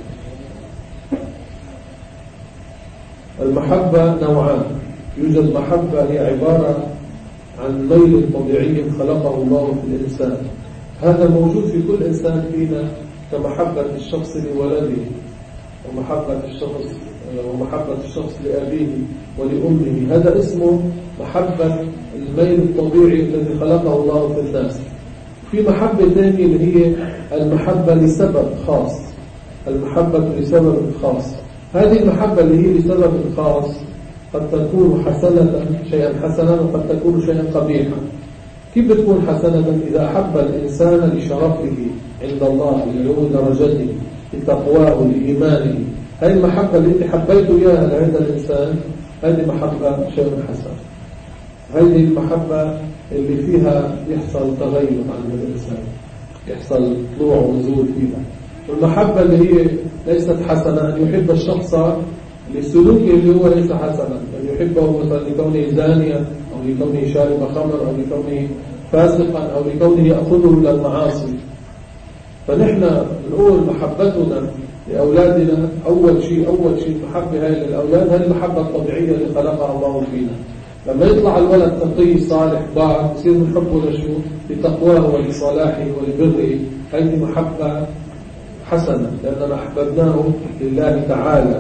المحبة نوعان، يوجد محبة هي عبارة عن ميل طبيعي خلقه الله في الإنسان، هذا موجود في كل إنسان فينا، كمحبة الشخص لولده ومحبة الشخص ومحبة الشخص لأبيه ولأمه، هذا اسمه محبة الميل الطبيعي الذي خلقه الله في الناس. في محبة ثانية اللي هي المحبة لسبب خاص، المحبة لسبب خاص. هذه المحبة اللي هي لسبب خاص قد تكون حسنة، شيئا حسنا، وقد تكون شيئا قبيحا. كيف بتكون حسنة؟ إذا أحب الإنسان لشرفه عند الله، لعلو درجته، لتقواه، لإيمانه، هذه المحبة اللي أنت حبيته إياها لهذا الإنسان، هذه محبة شيء حسن. هذه المحبة اللي فيها يحصل تغير عند الإنسان، يحصل طلوع ونزول فيها. والمحبة اللي هي ليست حسنة أن يحب الشخص لسلوكه اللي هو ليس حسنا، أن يحبه مثلا لكونه زانيا أو لكونه شارب خمر أو لكونه فاسقا أو لكونه يأخذه إلى المعاصي. فنحن نقول محبتنا لأولادنا أول شيء أول شيء محبة هاي للأولاد، هذه المحبة الطبيعية اللي خلقها الله فينا. لما يطلع الولد تقي صالح بار يصير نحبه لشو؟ لتقواه ولصلاحه ولبره، هذه محبة حسنة لأننا أحببناه لله تعالى،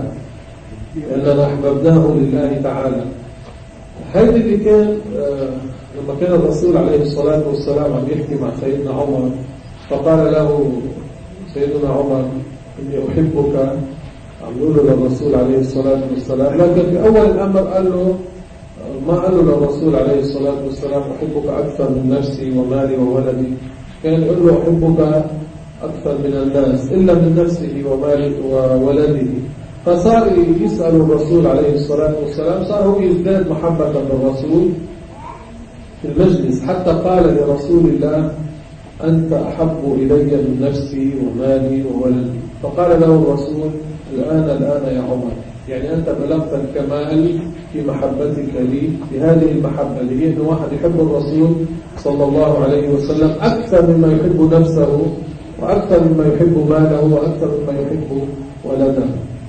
لأننا أحببناه لله تعالى. هذه اللي كان آه لما كان الرسول عليه الصلاة والسلام عم يحكي مع سيدنا عمر فقال له سيدنا عمر إني أحبك، عم يقول للرسول عليه الصلاة والسلام، لكن في أول الأمر قال له ما قال له للرسول عليه الصلاة والسلام أحبك أكثر من نفسي ومالي وولدي، كان يقول له أحبك أكثر من الناس إلا من نفسه وماله وولده. فصار يسأل الرسول عليه الصلاة والسلام، صار هو يزداد محبة بالرسول في المجلس، حتى قال لرسول الله أنت أحب إلي من نفسي ومالي وولدي. فقال له الرسول الآن الآن يا عمر، يعني أنت بلغت الكمال في محبتك لي، في هذه المحبة اللي هي أن واحد يحب الرسول صلى الله عليه وسلم أكثر مما يحب نفسه وأكثر مما يحب ماله وأكثر مما يحب ولده.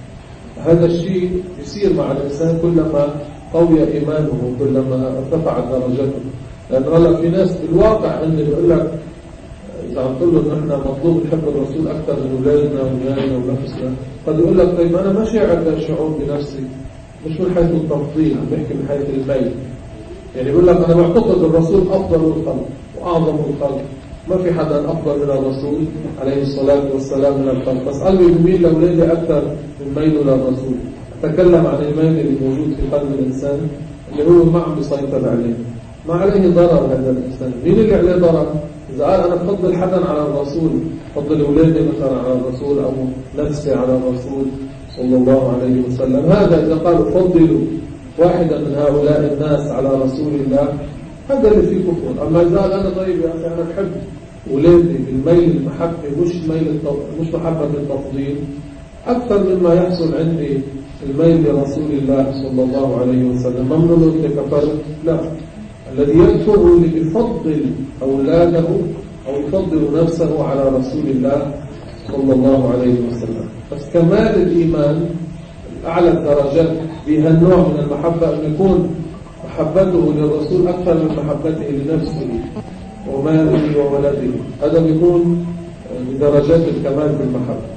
هذا الشيء يصير مع الإنسان كلما قوي إيمانه، كلما ارتفعت درجته. لأن هلا في ناس بالواقع عندنا بيقول لك إذا عم تقول له إن إحنا مطلوب نحب الرسول أكثر من أولادنا ونيالنا ونفسنا، قد يقول لك طيب أنا ما شاعر بالشعور بنفسي، مش من حيث التفضيل، عم بحكي من حيث الميل. يعني يقول لك أنا بعتقد الرسول أفضل الخلق وأعظم الخلق، ما في حدا أفضل من الرسول عليه الصلاة والسلام من الخلق، بس قلبي بيميل لأولادي أكثر من ميله للرسول. أتكلم عن الميل اللي موجود في قلب الإنسان اللي هو ما عم بيسيطر عليه، ما عليه ضرر هذا الإنسان. مين اللي عليه ضرر؟ إذا قال أنا بفضل حدا على الرسول، بفضل أولادي مثلا على الرسول أو نفسي على الرسول صلى الله عليه وسلم، هذا إذا قالوا فضلوا واحدا من هؤلاء الناس على رسول الله، هذا اللي فيه كفر. أما إذا قال أنا طيب يا أخي أنا بحب أولادي بالميل المحبة، مش ميل مش محبة بالتفضيل، أكثر مما يحصل عندي الميل لرسول الله صلى الله عليه وسلم، ممنون أنت كفرت؟ لا، الذي يكفر هو اللي يفضل أولاده أو يفضل نفسه على رسول الله صلى الله عليه وسلم. بس كمال الإيمان أعلى الدرجات بها النوع من المحبة أن يكون محبته للرسول أكثر من محبته لنفسه وماله وولده، هذا بيكون بدرجات الكمال في المحبة.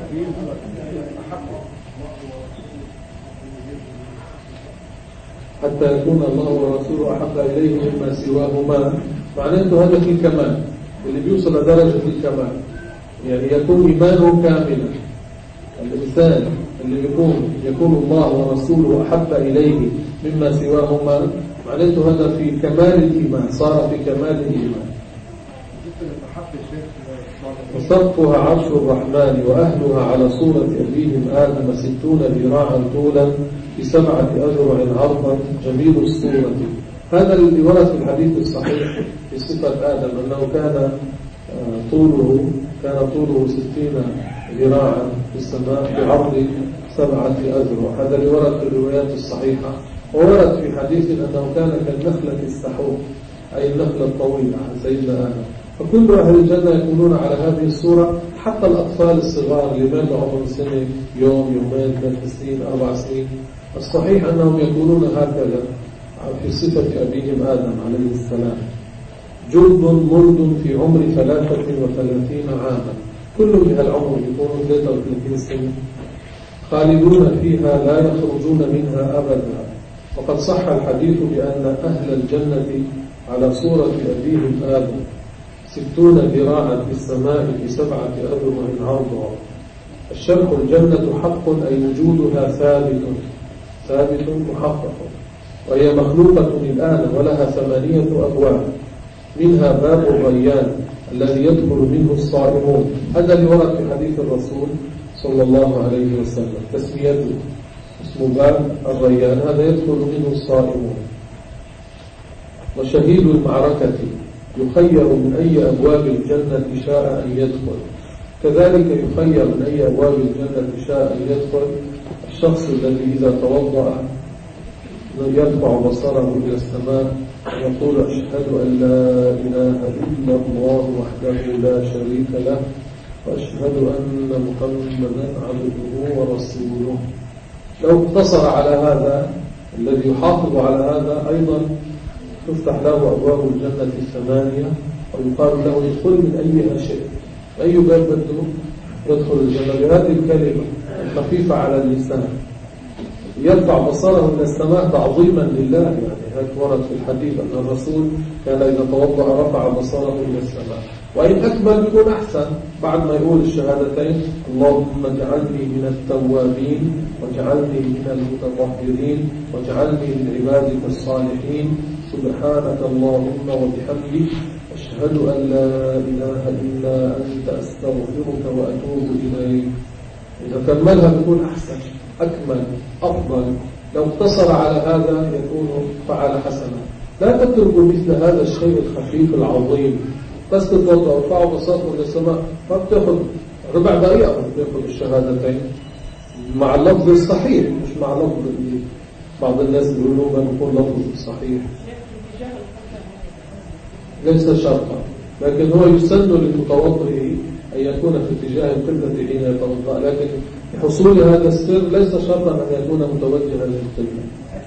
حتى يكون الله ورسوله أحب إليه مما سواهما، معناته هذا في الكمال اللي بيوصل لدرجة الكمال، يعني يكون إيمانه كاملا. الإنسان اللي يكون يكون الله ورسوله أحب إليه مما سواهما، معناته هذا في كمال الإيمان، صار في كمال الإيمان. وسقفها عرش الرحمن وأهلها على صورة أبيهم آدم ستون ذراعا طولا بسبعة أذرع عرضا جميل الصورة. هذا الذي ورد في الحديث الصحيح في صفة آدم أنه كان طوله كان طوله ستين ذراعا في السماء بعرض سبعة أذرع. هذا اللي ورد في الروايات الصحيحة. وورد في حديث أنه كان كالنخلة السحوق أي النخلة الطويلة عن سيدنا آدم. فكل أهل الجنة يكونون على هذه الصورة، حتى الأطفال الصغار اللي ما عمرهم سنة يوم يومين ثلاث سنين أربع سنين. الصحيح أنهم يكونون هكذا في صفة أبيهم آدم عليه السلام. جلد ملد في عمر ثلاثة وثلاثين عاما، كل بها العمر يكونوا ثلاثة وثلاثين سنة، خالدون فيها لا يخرجون منها أبدا. وقد صح الحديث بأن أهل الجنة على صورة أبيهم آدم ستون ذراعا في السماء بسبعة أذرع عرضها. الشرح الجنة حق أي وجودها ثابت ثابت محقق، وهي مخلوقة الآن ولها ثمانية أبواب، منها باب الريان الذي يدخل منه الصائمون. هذا اللي ورد في حديث الرسول صلى الله عليه وسلم تسميته اسمه باب الريان، هذا يدخل منه الصائمون. وشهيد المعركة يخير من أي أبواب الجنة شاء أن يدخل، كذلك يخير من أي أبواب الجنة شاء أن يدخل الشخص الذي إذا توضأ يرفع بصره إلى السماء ويقول أشهد أن لا إله إلا الله وحده لا شريك له وأشهد أن محمدا عبده ورسوله. لو اقتصر على هذا الذي يحافظ على هذا أيضا تفتح له أبواب الجنة الثمانية ويقال له يدخل من أيها شيء، أي باب بده يدخل الجنة بهذه الكلمة الخفيفة على اللسان. يرفع بصره إلى السماء تعظيما لله، يعني هذا ورد في الحديث أن الرسول كان إذا توضأ رفع بصره إلى السماء. وإن أكمل يكون أحسن بعد ما يقول الشهادتين اللهم اجعلني من التوابين واجعلني من المتطهرين واجعلني من عبادك الصالحين سبحانك اللهم وبحمدك أشهد أن لا إله إلا أنت أستغفرك وأتوب إليك. إذا كملها بيكون أحسن أكمل أفضل. لو اقتصر على هذا يكون فعل حسنا. لا تتركوا مثل هذا الشيء الخفيف العظيم، بس تتوضأ وارفعوا بصركم للسماء ما بتاخذ ربع دقيقة بتاخذ الشهادتين مع اللفظ الصحيح، مش مع لفظ اللي بعض الناس بيقولوا ما بيكون لفظ صحيح. ليس شرطا، لكن هو يسن للمتوضئ أن يكون في اتجاه القبلة حين يتوضأ، لكن لحصول هذا السر ليس شرطا أن يكون متوجها للقبلة.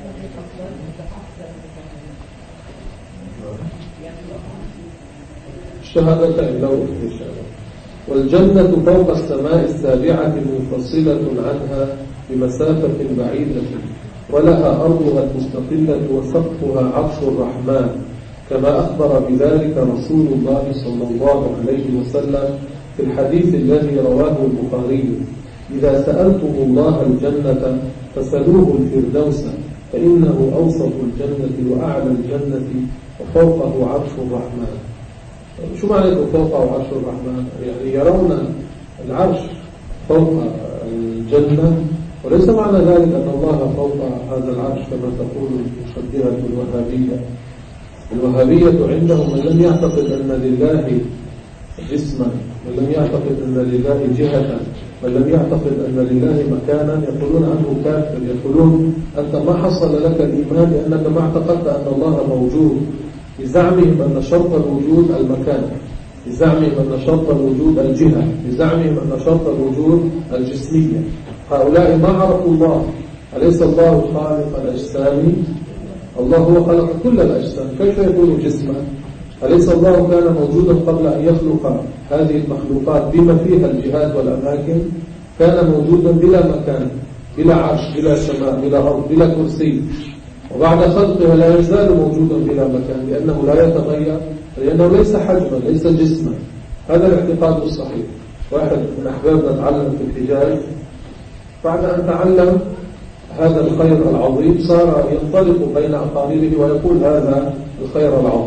الشهادتين لو الشهادة. والجنة فوق السماء السابعة منفصلة عنها بمسافة بعيدة، ولها أرضها المستقلة وسقفها عرش الرحمن، كما أخبر بذلك رسول الله صلى الله عليه وسلم في الحديث الذي رواه البخاري: إذا سألتم الله الجنة فسلوه الفردوس فإنه أوسط الجنة وأعلى الجنة وفوقه عرش الرحمن. شو معنى فوقه عرش الرحمن؟ يعني يرون العرش فوق الجنة، وليس معنى ذلك أن الله فوق هذا العرش كما تقول المشبهة الوهابية. الوهابية عندهم من لم يعتقد أن لله جسما، من لم يعتقد أن لله جهة، من لم يعتقد أن لله مكانا يقولون عنه كافر. يقولون أنت ما حصل لك الإيمان لأنك ما اعتقدت أن الله موجود. بزعمهم أن شرط الوجود المكان، بزعمهم أن شرط الوجود الجهة، بزعمهم أن شرط الوجود الجسمية. هؤلاء ما عرفوا الله. أليس الله خالق الأجسام؟ الله هو خلق كل الأجسام، كيف يكون جسما؟ أليس الله كان موجودا قبل أن يخلق هذه المخلوقات بما فيها الجهات والأماكن؟ كان موجودا بلا مكان، بلا عرش، بلا سماء، بلا أرض، بلا كرسي، وبعد خلقها لا يزال موجودا بلا مكان لأنه لا يتغير، لأنه ليس حجما، ليس جسما. هذا الاعتقاد الصحيح. واحد من أحبابنا تعلم في الحجاز، بعد أن تعلم هذا الخير العظيم صار ينطلق بين أقاربه ويقول هذا الخير العظيم.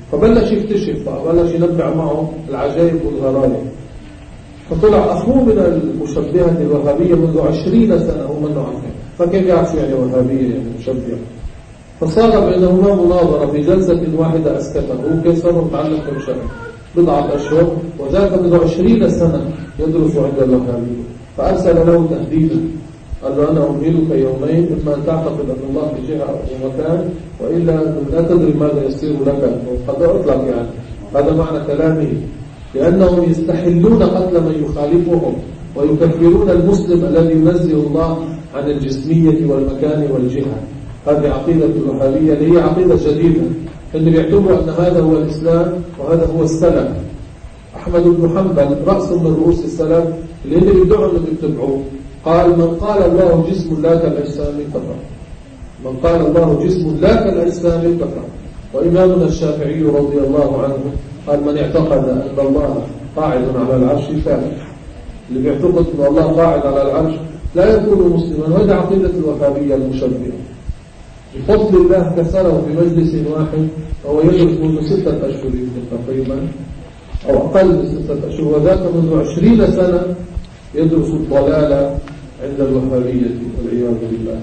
فبلش يكتشف بقى، بلش ينبع معه العجائب والغرائب. فطلع أخوه من المشبهة الوهابية منذ عشرين سنة هو منه عنه، فكيف يعرف يعني وهابية يعني مشبهة؟ فصار بينهما مناظرة في جلسة واحدة أسكته. هو كيف صار متعلم كم شهر؟ بضعة أشهر، وذاك منذ عشرين سنة يدرس عند الوهابية. فأرسل له تهديدا، قال له أنا أمهلك يومين، إما أن تعتقد أن الله في جهة ومكان، وإلا لا تدري ماذا يصير لك. قد أطلق يعني هذا معنى كلامه، لأنهم يستحلون قتل من يخالفهم ويكفرون المسلم الذي ينزه الله عن الجسمية والمكان والجهة. هذه عقيدة الوهابية اللي هي عقيدة جديدة، اللي بيعتبروا أن هذا هو الإسلام وهذا هو السلف. أحمد بن حنبل رأس من رؤوس السلف اللي اللي بيدعوا اللي بيتبعوه قال: من قال الله جسم لا كالأجسام كفر. من قال الله جسم لا كالأجسام كفر. وإمامنا الشافعي رضي الله عنه قال: من اعتقد أن الله قاعد على العرش كافر. اللي بيعتقد أن الله قاعد على العرش لا يكون مسلما. وهذه عقيدة الوهابية المشبهة. بفضل الله كسره في مجلس واحد، وهو يدرس منذ ستة أشهر تقريبا أو أقل من ستة أشهر، وذاك منذ عشرين سنة يدرس الضلال عند الوهابية والعياذ بالله.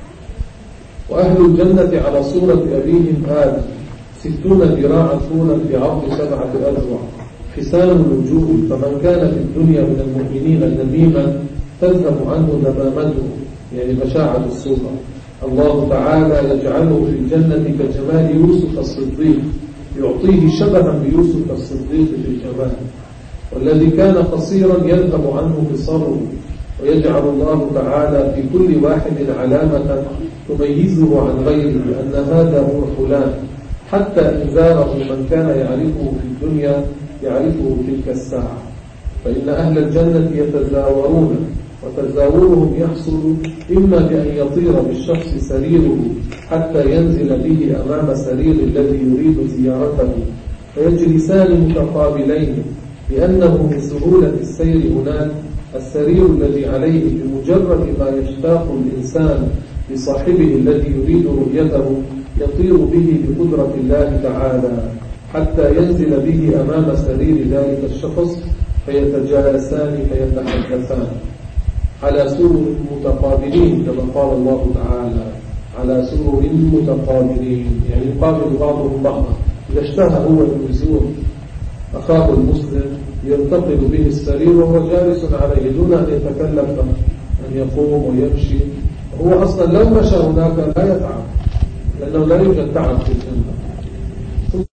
وأهل الجنة على صورة أبيهم آدم، ستون ذراعا طولا بعرض سبعة أذرع، حسان الوجوه. فمن كان في الدنيا من المؤمنين نميما تذهب عنه نمامته، يعني بشاعة الصورة. الله تعالى يجعله في الجنة كجمال يوسف الصديق، يعطيه شبها بيوسف الصديق في الجمال. والذي كان قصيرا يذهب عنه بصره، ويجعل الله تعالى في كل واحد علامة تميزه عن غيره بأن هذا هو فلان، حتى إن زاره من كان يعرفه في الدنيا يعرفه تلك الساعة. فإن أهل الجنة يتزاورون، وتزاورهم يحصل إما بأن يطير بالشخص سريره حتى ينزل به أمام سرير الذي يريد زيارته، فيجلسان متقابلين، لأنه من سهولة السير هناك السرير الذي عليه بمجرد ما يشتاق الإنسان لصاحبه الذي يريد رؤيته يطير به بقدرة الله تعالى حتى ينزل به أمام سرير ذلك الشخص، فيتجالسان فيتحدثان على سرر متقابلين، كما قال الله تعالى: على سرر متقابلين، يعني يقابل بعضهم بعضا. إذا اشتهى هو المزور أخاه المسلم ينتقل به السرير وهو جالس عليه دون أن يتكلف أن يقوم ويمشي. هو أصلا لو مشى هناك لا يتعب، لأنه لا يوجد تعب في الجنة.